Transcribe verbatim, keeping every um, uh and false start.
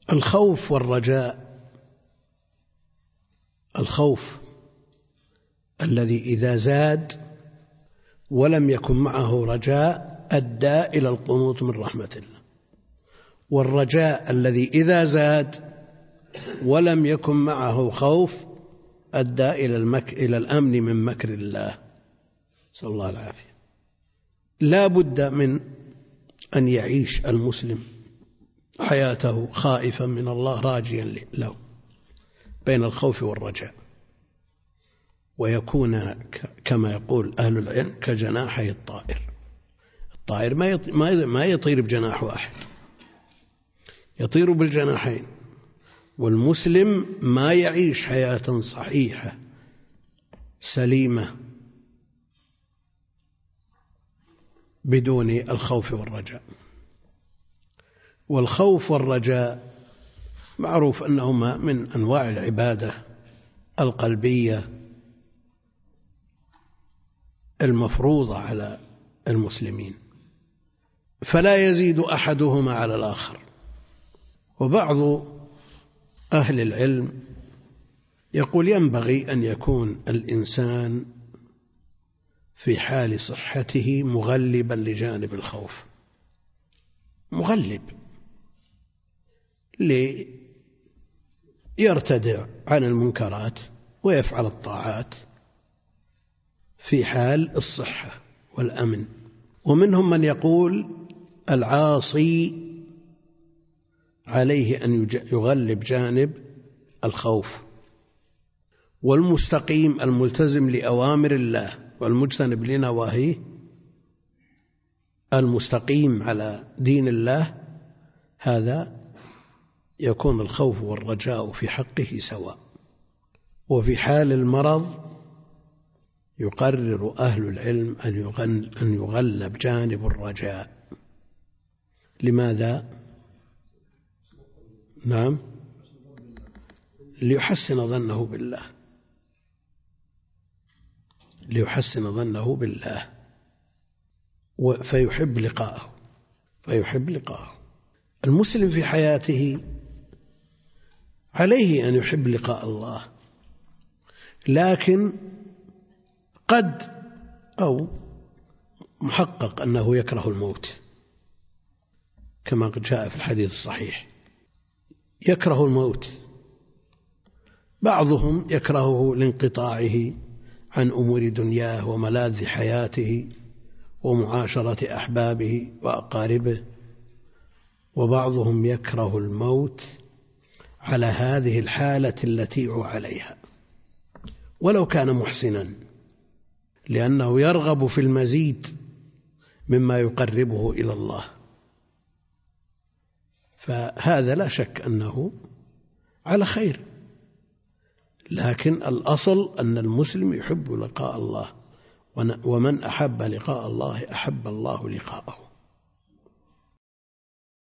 الخوف والرجاء. الخوف الذي إذا زاد ولم يكن معه رجاء أدى إلى القنوط من رحمة الله، والرجاء الذي إذا زاد ولم يكن معه خوف أدى إلى المك... إلى الأمن من مكر الله، نسأل الله العافية. لا بد من أن يعيش المسلم حياته خائفا من الله راجيا له بين الخوف والرجاء، ويكون كما يقول أهل العلم كجناحي الطائر. الطائر ما يطير بجناح واحد، يطير بالجناحين. والمسلم ما يعيش حياة صحيحة سليمة بدون الخوف والرجاء. والخوف والرجاء معروف أنهما من أنواع العبادة القلبية المفروضة على المسلمين، فلا يزيد أحدهما على الآخر. وبعض أهل العلم يقول ينبغي أن يكون الإنسان في حال صحته مغلبا لجانب الخوف، مغلب ليرتدع عن المنكرات ويفعل الطاعات في حال الصحة والأمن. ومنهم من يقول العاصي عليه أن يغلب جانب الخوف، والمستقيم الملتزم لأوامر الله والمجتنب لنواهيه، المستقيم على دين الله، هذا يكون الخوف والرجاء في حقه سواء. وفي حال المرض يقرر أهل العلم أن يغلب جانب الرجاء. لماذا؟ نعم، ليحسن ظنه بالله، ليحسن ظنه بالله فيحب لقاءه فيحب لقاءه. المسلم في حياته عليه أن يحب لقاء الله، لكن قد أو محقق أنه يكره الموت كما جاء في الحديث الصحيح، يكره الموت. بعضهم يكرهه لانقطاعه عن أمور دنياه وملاذ حياته ومعاشرة أحبابه وأقاربه، وبعضهم يكره الموت على هذه الحالة التي هو عليها ولو كان محسنا، لأنه يرغب في المزيد مما يقربه إلى الله. فهذا لا شك أنه على خير، لكن الأصل أن المسلم يحب لقاء الله، ومن أحب لقاء الله أحب الله لقاءه.